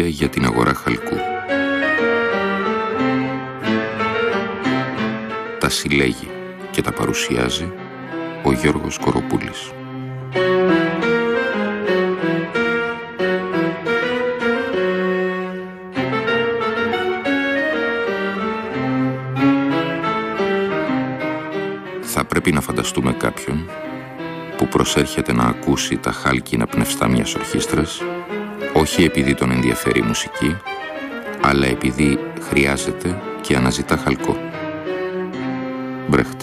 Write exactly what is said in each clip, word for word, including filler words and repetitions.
βιβλία για την αγορά χαλκού. Τα συλλέγει και τα παρουσιάζει ο Γιώργος Κοροπούλης. Θα πρέπει να φανταστούμε κάποιον που προσέρχεται να ακούσει τα χάλκινα πνευστά μιας ορχήστρας, όχι επειδή τον ενδιαφέρει η μουσική, αλλά επειδή χρειάζεται και αναζητά χαλκό. Μπρέχτε.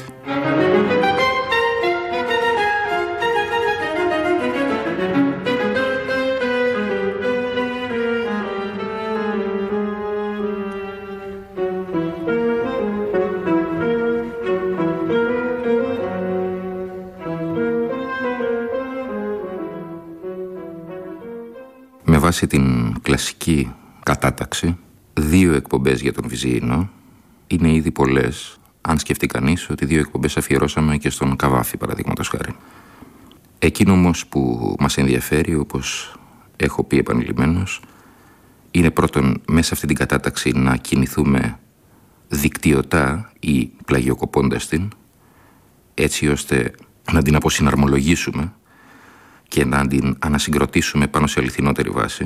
Με βάση την κλασική κατάταξη, δύο εκπομπές για τον Βυζιεινό είναι ήδη πολλές, αν σκεφτεί κανείς ότι δύο εκπομπές αφιερώσαμε και στον Καβάφη, παραδείγματος χάρη. Εκείνο όμως που μας ενδιαφέρει, όπως έχω πει επανειλημμένως, είναι πρώτον μέσα αυτή την κατάταξη να κινηθούμε δικτυωτά ή πλαγιοκοπώντας την, έτσι ώστε να την αποσυναρμολογήσουμε και να την ανασυγκροτήσουμε πάνω σε αληθινότερη βάση.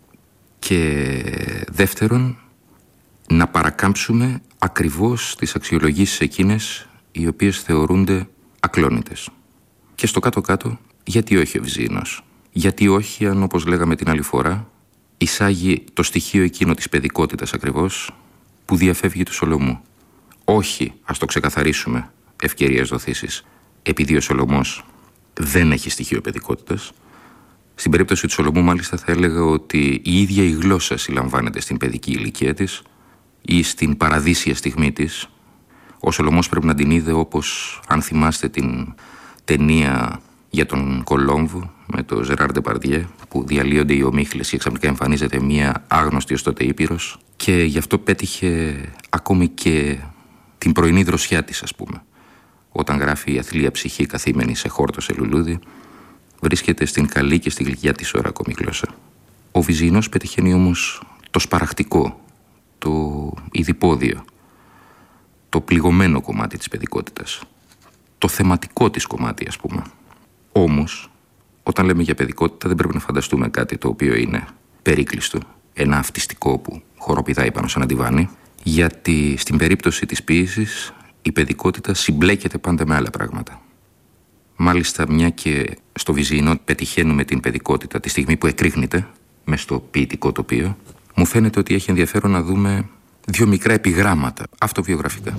Και δεύτερον, να παρακάμψουμε ακριβώς τις αξιολογήσεις εκείνες οι οποίες θεωρούνται ακλόνητες. Και στο κάτω-κάτω, γιατί όχι ο Βυζιεινός? Γιατί όχι αν, όπως λέγαμε την άλλη φορά, εισάγει το στοιχείο εκείνο της παιδικότητας ακριβώς που διαφεύγει του Σολομού? Όχι, ας το ξεκαθαρίσουμε, ευκαιρίες δοθήσεις, επειδή ο Σολομός δεν έχει στοιχείο παιδικότητας. Στην περίπτωση του Σολομού, μάλιστα, θα έλεγα ότι η ίδια η γλώσσα συλλαμβάνεται στην παιδική ηλικία της ή στην παραδείσια στιγμή της. Ο Σολομός πρέπει να την είδε όπως, αν θυμάστε την ταινία για τον Κολόμβο με τον Ζεράρ Ντεπαρδιέ, που διαλύονται οι ομίχλες και ξαφνικά εμφανίζεται μία άγνωστη ως τότε ήπειρος, και γι' αυτό πέτυχε ακόμη και την πρωινή δροσιά της, ας πούμε. Όταν γράφει η αθλία ψυχή καθήμενη σε χόρτο σε λουλούδι, βρίσκεται στην καλή και στη γλυκιά της ώρα ακόμη γλώσσα. Ο Βυζιεινός πετυχαίνει όμως το σπαραχτικό, το ειδιπόδιο, το πληγωμένο κομμάτι της παιδικότητας, το θεματικό της κομμάτι, ας πούμε. Όμως, όταν λέμε για παιδικότητα, δεν πρέπει να φανταστούμε κάτι το οποίο είναι περίκλειστο, ένα αυτιστικό που χοροπηδάει πάνω σε ένα ντιβάνι, γιατί στην περίπτωση της ποίησης η παιδικότητα συμπλέκεται πάντα με άλλα πράγματα. Μάλιστα, μια και στο Βυζιεινό πετυχαίνουμε την παιδικότητα τη στιγμή που εκρήγνεται μες στο ποιητικό τοπίο, μου φαίνεται ότι έχει ενδιαφέρον να δούμε δύο μικρά επιγράμματα αυτοβιογραφικά.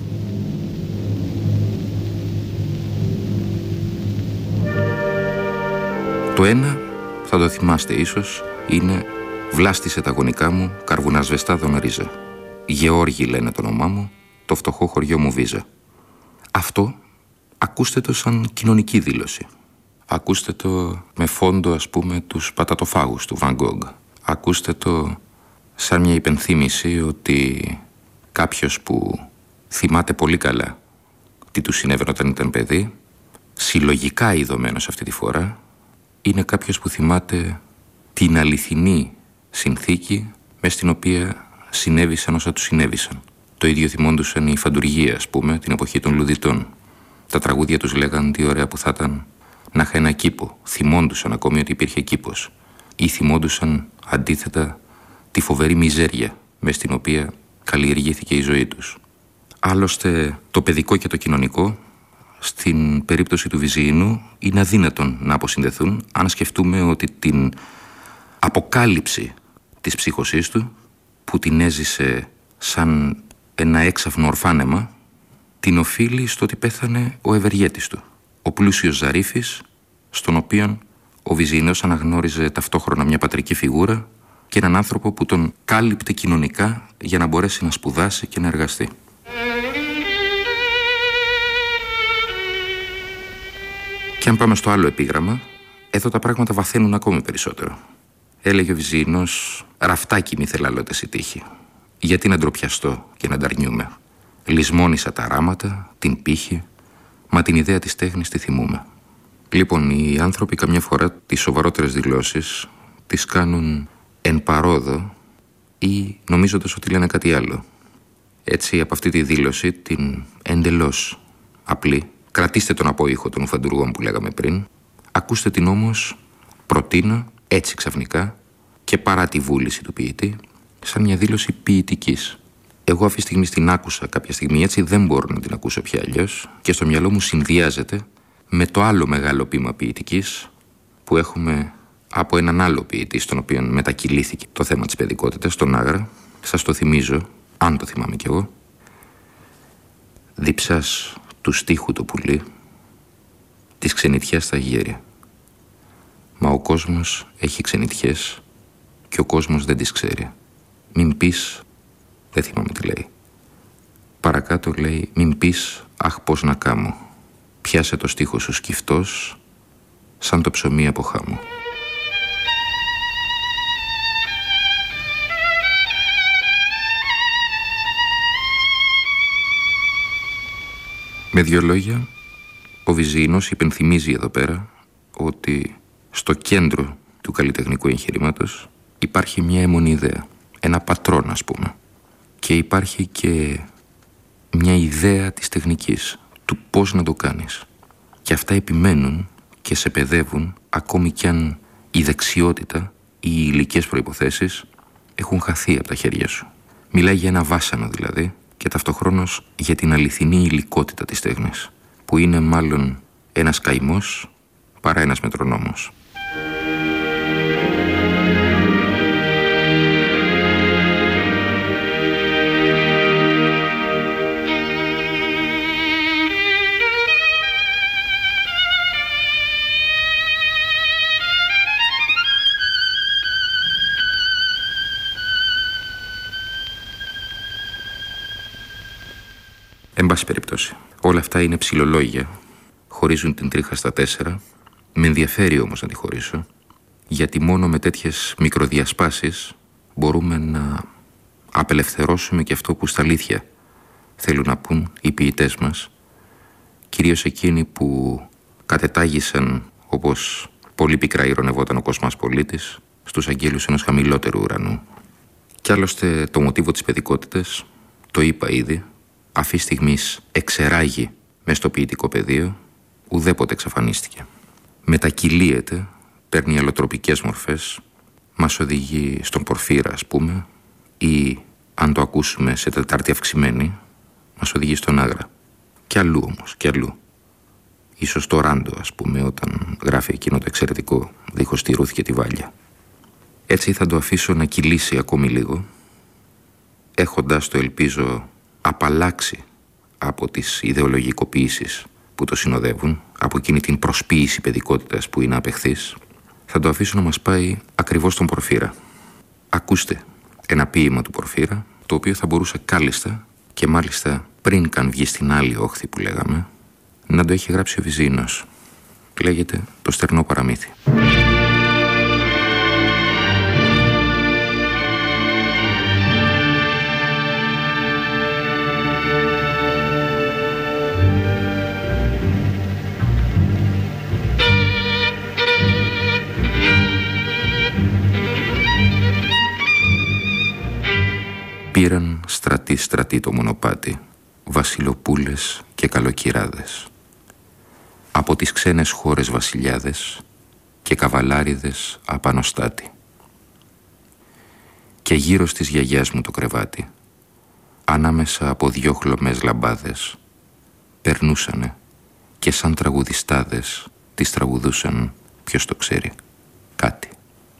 Το ένα, θα το θυμάστε ίσως, είναι «Βλάστησε τα γονικά μου, καρβουνασβεστά δονρίζα. Γεώργη λένε το όνομά μου, το φτωχό χωριό μου Βίζα». Αυτό ακούστε το σαν κοινωνική δήλωση. Ακούστε το με φόντο, ας πούμε, τους πατατοφάγους του Βαν Γκόγκ. Ακούστε το σαν μια υπενθύμηση ότι κάποιος που θυμάται πολύ καλά τι του συνέβαινε όταν ήταν παιδί, συλλογικά ειδωμένος αυτή τη φορά, είναι κάποιος που θυμάται την αληθινή συνθήκη μες στην οποία συνέβησαν όσα του συνέβησαν. Το ίδιο θυμόντουσαν οι Φαντουργοί, ας πούμε, την εποχή των Λουδιτών. Τα τραγούδια τους λέγαν τι ωραία που θα ήταν να είχα ένα κήπο. Θυμόντουσαν ακόμη ότι υπήρχε κήπος. Ή θυμόντουσαν αντίθετα τη φοβερή μιζέρια μες στην οποία καλλιεργήθηκε η ζωή τους. Άλλωστε, το παιδικό και το κοινωνικό στην περίπτωση του Βυζιεινού είναι αδύνατον να αποσυνδεθούν, αν σκεφτούμε ότι την αποκάλυψη της ψύχωσής του, που την έζησε σαν ένα έξαφνο ορφάνεμα, την οφείλει στο ότι πέθανε ο ευεργέτης του, ο πλούσιος Ζαρίφης, στον οποίον ο Βυζιεινός αναγνώριζε ταυτόχρονα μια πατρική φιγούρα και έναν άνθρωπο που τον κάλυπτε κοινωνικά για να μπορέσει να σπουδάσει και να εργαστεί. Και αν πάμε στο άλλο επίγραμμα, εδώ τα πράγματα βαθαίνουν ακόμη περισσότερο. Έλεγε ο Βυζιεινός, ραφτάκι μη θελαλώτες η τύχη. Γιατί να ντροπιαστώ και να νταρνιούμαι. Λυσμόνισα τα ράματα, την πύχη, μα την ιδέα της τέχνης τη θυμούμε. Λοιπόν, οι άνθρωποι καμιά φορά τις σοβαρότερες δηλώσεις τις κάνουν εν παρόδο ή νομίζοντας ότι λένε κάτι άλλο. Έτσι, από αυτή τη δήλωση, την εντελώς απλή, κρατήστε τον απόϊχο των ουφαντουργών που λέγαμε πριν, ακούστε την όμως, προτείνω, έτσι ξαφνικά και παρά τη βούληση του ποιητή, σαν μια δήλωση ποιητικής. Εγώ αυτή τη στιγμή την άκουσα κάποια στιγμή έτσι, δεν μπορώ να την ακούσω πια αλλιώς και στο μυαλό μου συνδυάζεται με το άλλο μεγάλο ποίημα ποιητικής που έχουμε από έναν άλλο ποιητή, στον οποίο μετακυλήθηκε το θέμα της παιδικότητας, τον Άγρα. Σας το θυμίζω, αν το θυμάμαι κι εγώ. Διψάς του στίχου το πουλί, της ξενιτιάς στα γέρια. Μα ο κόσμος έχει ξενιτιές και ο κόσμος δεν τις ξέρει. Μην πεις, δεν θυμάμαι τι λέει. Παρακάτω λέει, μην πεις, αχ πώς να κάμω. Πιάσε το στίχο σου σκυφτός, σαν το ψωμί από χάμω. Με δύο λόγια, ο Βυζιεινός υπενθυμίζει εδώ πέρα ότι στο κέντρο του καλλιτεχνικού εγχειρήματος υπάρχει μια αιμονή ιδέα, ένα πατρόν ας πούμε, και υπάρχει και μια ιδέα της τεχνικής, του πώς να το κάνεις. Και αυτά επιμένουν και σε παιδεύουν ακόμη κι αν η δεξιότητα ή οι υλικές προϋποθέσεις έχουν χαθεί από τα χέρια σου. Μιλάει για ένα βάσανο δηλαδή και ταυτοχρόνως για την αληθινή υλικότητα της τέχνης, που είναι μάλλον ένας καημός παρά ένας μετρονόμος. Εν πάση περιπτώσει, όλα αυτά είναι ψιλολόγια, χωρίζουν την τρίχα στα τέσσερα. Με ενδιαφέρει όμως να τη χωρίσω, γιατί μόνο με τέτοιες μικροδιασπάσεις μπορούμε να απελευθερώσουμε και αυτό που στα αλήθεια θέλουν να πούν οι ποιητές μας, κυρίως εκείνοι που κατετάγησαν, όπως πολύ πικρά ειρωνευόταν ο Κοσμάς Πολίτης, στους αγγέλους ενός χαμηλότερου ουρανού. Κι άλλωστε το μοτίβο της παιδικότητας, το είπα ήδη, αυτή τη στιγμή εξεράγει μες στο ποιητικό πεδίο, ουδέποτε εξαφανίστηκε. Μετακυλίεται, παίρνει αλλοτροπικές μορφές, μας οδηγεί στον Πορφύρα ας πούμε, ή αν το ακούσουμε σε Τετάρτη αυξημένη, μας οδηγεί στον Άγρα. Κι αλλού όμως, κι αλλού. Ίσως το Ράντο ας πούμε, όταν γράφει εκείνο το εξαιρετικό «Δίχως τη Ρούθ και τη Βάλια». Έτσι θα το αφήσω να κυλήσει ακόμη λίγο, έχοντας το ελπίζω απαλλάξει από τις ιδεολογικοποιήσεις που το συνοδεύουν, από εκείνη την προσποίηση παιδικότητας που είναι απεχθής, θα το αφήσω να μας πάει ακριβώς στον Πορφύρα. Ακούστε ένα ποίημα του Πορφύρα, το οποίο θα μπορούσε κάλλιστα και μάλιστα πριν καν βγει στην άλλη όχθη που λέγαμε, να το έχει γράψει ο Βυζιεινός. Λέγεται «Το στερνό παραμύθι». Πήραν στρατοί στρατοί το μονοπάτι, βασιλοπούλες και καλοκυράδες. Από τις ξένες χώρες βασιλιάδες και καβαλάριδες απανοστάτη. Και γύρω στις γιαγιάς μου το κρεβάτι, ανάμεσα από δυο χλωμές λαμπάδες, περνούσανε και σαν τραγουδιστάδες τις τραγουδούσαν, ποιος το ξέρει, κάτι.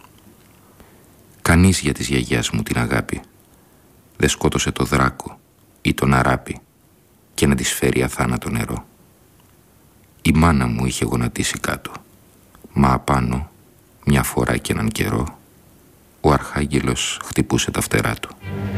Κανείς για της γιαγιάς μου την αγάπη δεν σκότωσε το δράκο ή τον αράπη και να της φέρει αθάνατο νερό. Η μάνα μου είχε γονατίσει κάτω, μα απάνω μια φορά και έναν καιρό ο αρχάγγελος χτυπούσε τα φτερά του.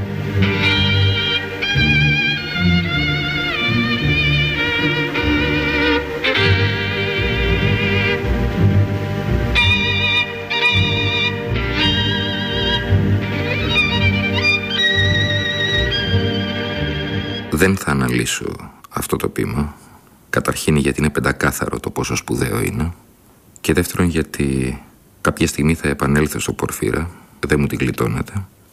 Δεν θα αναλύσω αυτό το ποίημα, καταρχήν γιατί είναι πεντακάθαρο το πόσο σπουδαίο είναι, και δεύτερον γιατί κάποια στιγμή θα επανέλθω στο Πορφύρα, δεν μου την γλιτώνεται,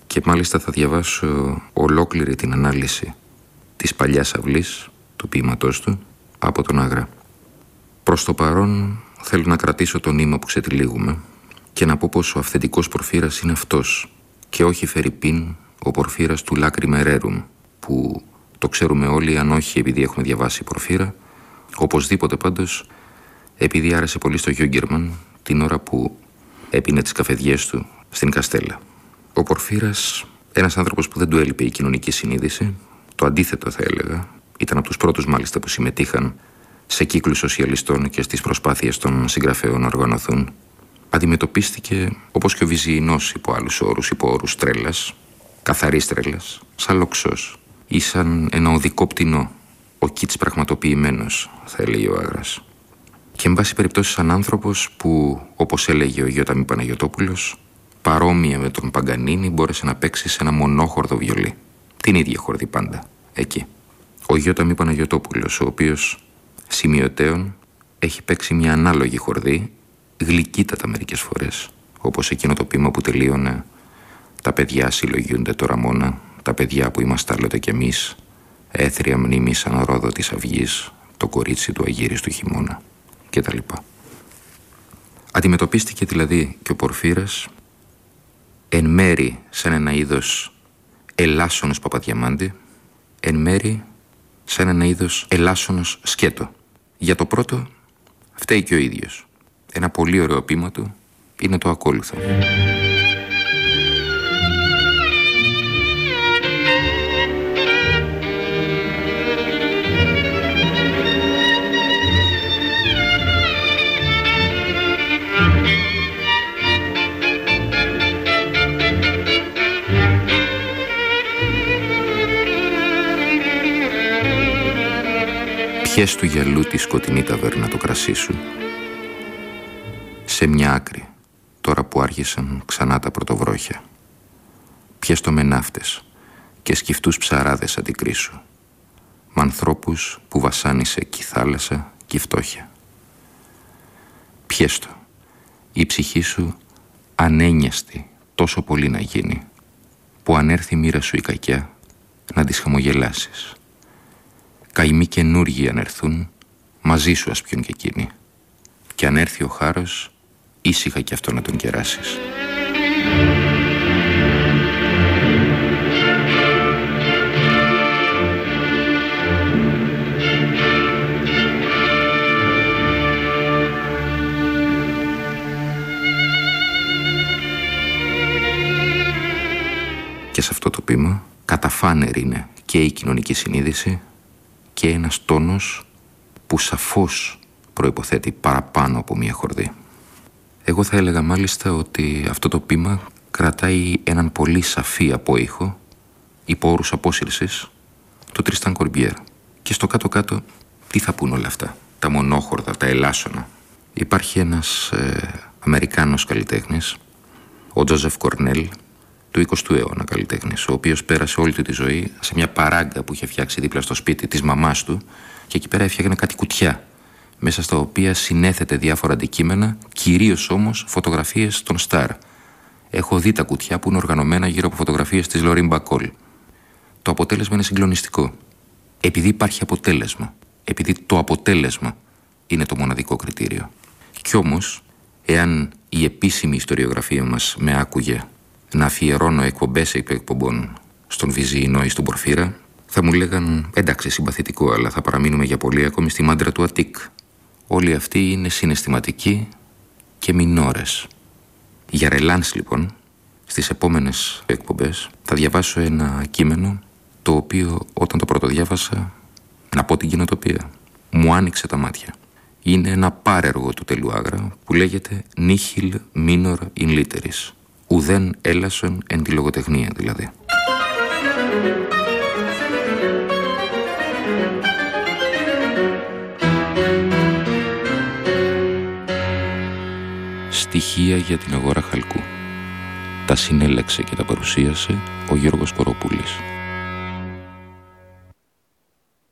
Και μάλιστα θα διαβάσω ολόκληρη την ανάλυση της παλιάς αυλής, του ποίηματός του, από τον Άγρα. Προς το παρόν θέλω να κρατήσω το νήμα που ξετυλίγουμε και να πω πως ο αυθεντικός Πορφύρας είναι αυτός και όχι φερειπίν ο Πορφύρας του Λάκρυμα Ερέρουμ, που το ξέρουμε όλοι, αν όχι επειδή έχουμε διαβάσει Πορφύρα, οπωσδήποτε πάντως επειδή άρεσε πολύ στο Γιούγκερμαν την ώρα που έπινε τις καφεδιές του στην Καστέλα. Ο Πορφύρας, ένας άνθρωπος που δεν του έλειπε η κοινωνική συνείδηση, το αντίθετο θα έλεγα, ήταν από τους πρώτους μάλιστα που συμμετείχαν σε κύκλους σοσιαλιστών και στις προσπάθειες των συγγραφέων να οργανωθούν. Αντιμετωπίστηκε όπως και ο Βυζιεινός υπό άλλους όρους, υπό όρους τρέλας, καθαρής τρέλας, σαν λοξός ή σαν ένα οδικό πτηνό, ο Κίτς πραγματοποιημένος, θα έλεγε ο Άγρας. Και εν πάση περιπτώσει σαν άνθρωπος που, όπως έλεγε ο Γιώτα Μη Παναγιωτόπουλος, παρόμοια με τον Παγκανίνη μπόρεσε να παίξει σε ένα μονόχορδο βιολί. Την ίδια χορδή πάντα, εκεί. Ο Γιώτα Μη Παναγιωτόπουλος, ο οποίος σημειωτέων έχει παίξει μια ανάλογη χορδή, γλυκύτατα μερικές φορές, όπως εκείνο το ποίημα που τελείωνε «Τα παιδιά συλλογιούνται τώρα μόνα, τα παιδιά που είμαστε άλλοτε κι εμείς, έθρια μνήμη σαν ρόδο της αυγής, το κορίτσι του αγύριστου χειμώνα» κτλ. Αντιμετωπίστηκε δηλαδή και ο Πορφύρας εν μέρη σαν ένα είδος ελάσσονος Παπαδιαμάντη, εν μέρη σαν ένα είδος ελάσσονος Σκέτο. Για το πρώτο φταίει και ο ίδιος. Ένα πολύ ωραίο ποίημα του είναι το ακόλουθο. Πιες του γυαλού τη σκοτεινή ταβέρνα το κρασί σου. Σε μια άκρη, τώρα που άρχισαν ξανά τα πρωτοβρόχια. Πιες το με ναύτες και σκυφτούς ψαράδες αντικρίσου. Μ' ανθρώπους που βασάνισε κι η θάλασσα κι η φτώχεια. Πιες το, η ψυχή σου ανένιαστη τόσο πολύ να γίνει, που αν έρθει η μοίρα σου η κακιά, να τις χαμογελάσεις. Καημοί καινούργοι αν έρθουν, μαζί σου ας πιούν και εκείνοι. Και αν έρθει ο χάρος, ήσυχα κι αυτό να τον κεράσεις. Και σε αυτό το ποίημα καταφάνερη είναι και η κοινωνική συνείδηση και ένας τόνος που σαφώς προϋποθέτει παραπάνω από μία χορδή. Εγώ θα έλεγα μάλιστα ότι αυτό το ποίημα κρατάει έναν πολύ σαφή απόϊχο υπό όρους απόσυρσης του Τριστάν Κορμπιέρ. Και στο κάτω-κάτω τι θα πούν όλα αυτά, τα μονόχορδα, τα ελάσσονα. Υπάρχει ένας ε, Αμερικάνος καλλιτέχνης, ο Τζόζεφ Κορνέλ, του εικοστού αιώνα καλλιτέχνης, ο οποίος πέρασε όλη του τη ζωή σε μια παράγκα που είχε φτιάξει δίπλα στο σπίτι της μαμάς του και εκεί πέρα έφτιαγε κάτι κουτιά, μέσα στα οποία συνέθετε διάφορα αντικείμενα, κυρίως όμως φωτογραφίες των στάρ. Έχω δει τα κουτιά που είναι οργανωμένα γύρω από φωτογραφίες της Λωρίν Μπακόλ. Το αποτέλεσμα είναι συγκλονιστικό. Επειδή υπάρχει αποτέλεσμα, επειδή το αποτέλεσμα είναι το μοναδικό κριτήριο. Κι όμως, εάν η επίσημη ιστοριογραφία μας με άκουγε να αφιερώνω εκπομπές επί εκπομπών στον Βυζιεινό ή στον Πορφύρα, θα μου λέγαν εντάξει συμπαθητικό, αλλά θα παραμείνουμε για πολύ ακόμη στη μάντρα του Αττικ. Όλοι αυτοί είναι συναισθηματικοί και μινόρες. Για ρελάνς λοιπόν, στις επόμενες εκπομπές θα διαβάσω ένα κείμενο το οποίο όταν το πρώτο διάβασα, να πω την κοινοτοπία, μου άνοιξε τα μάτια. Είναι ένα πάρεργο του Τελού Άγρα που λέγεται «Nihil minor in literis». Ουδέν έλασον εν τη λογοτεχνία δηλαδή. Στοιχεία για την αγορά χαλκού. Τα συνέλεξε και τα παρουσίασε ο Γιώργος Κοροπούλης.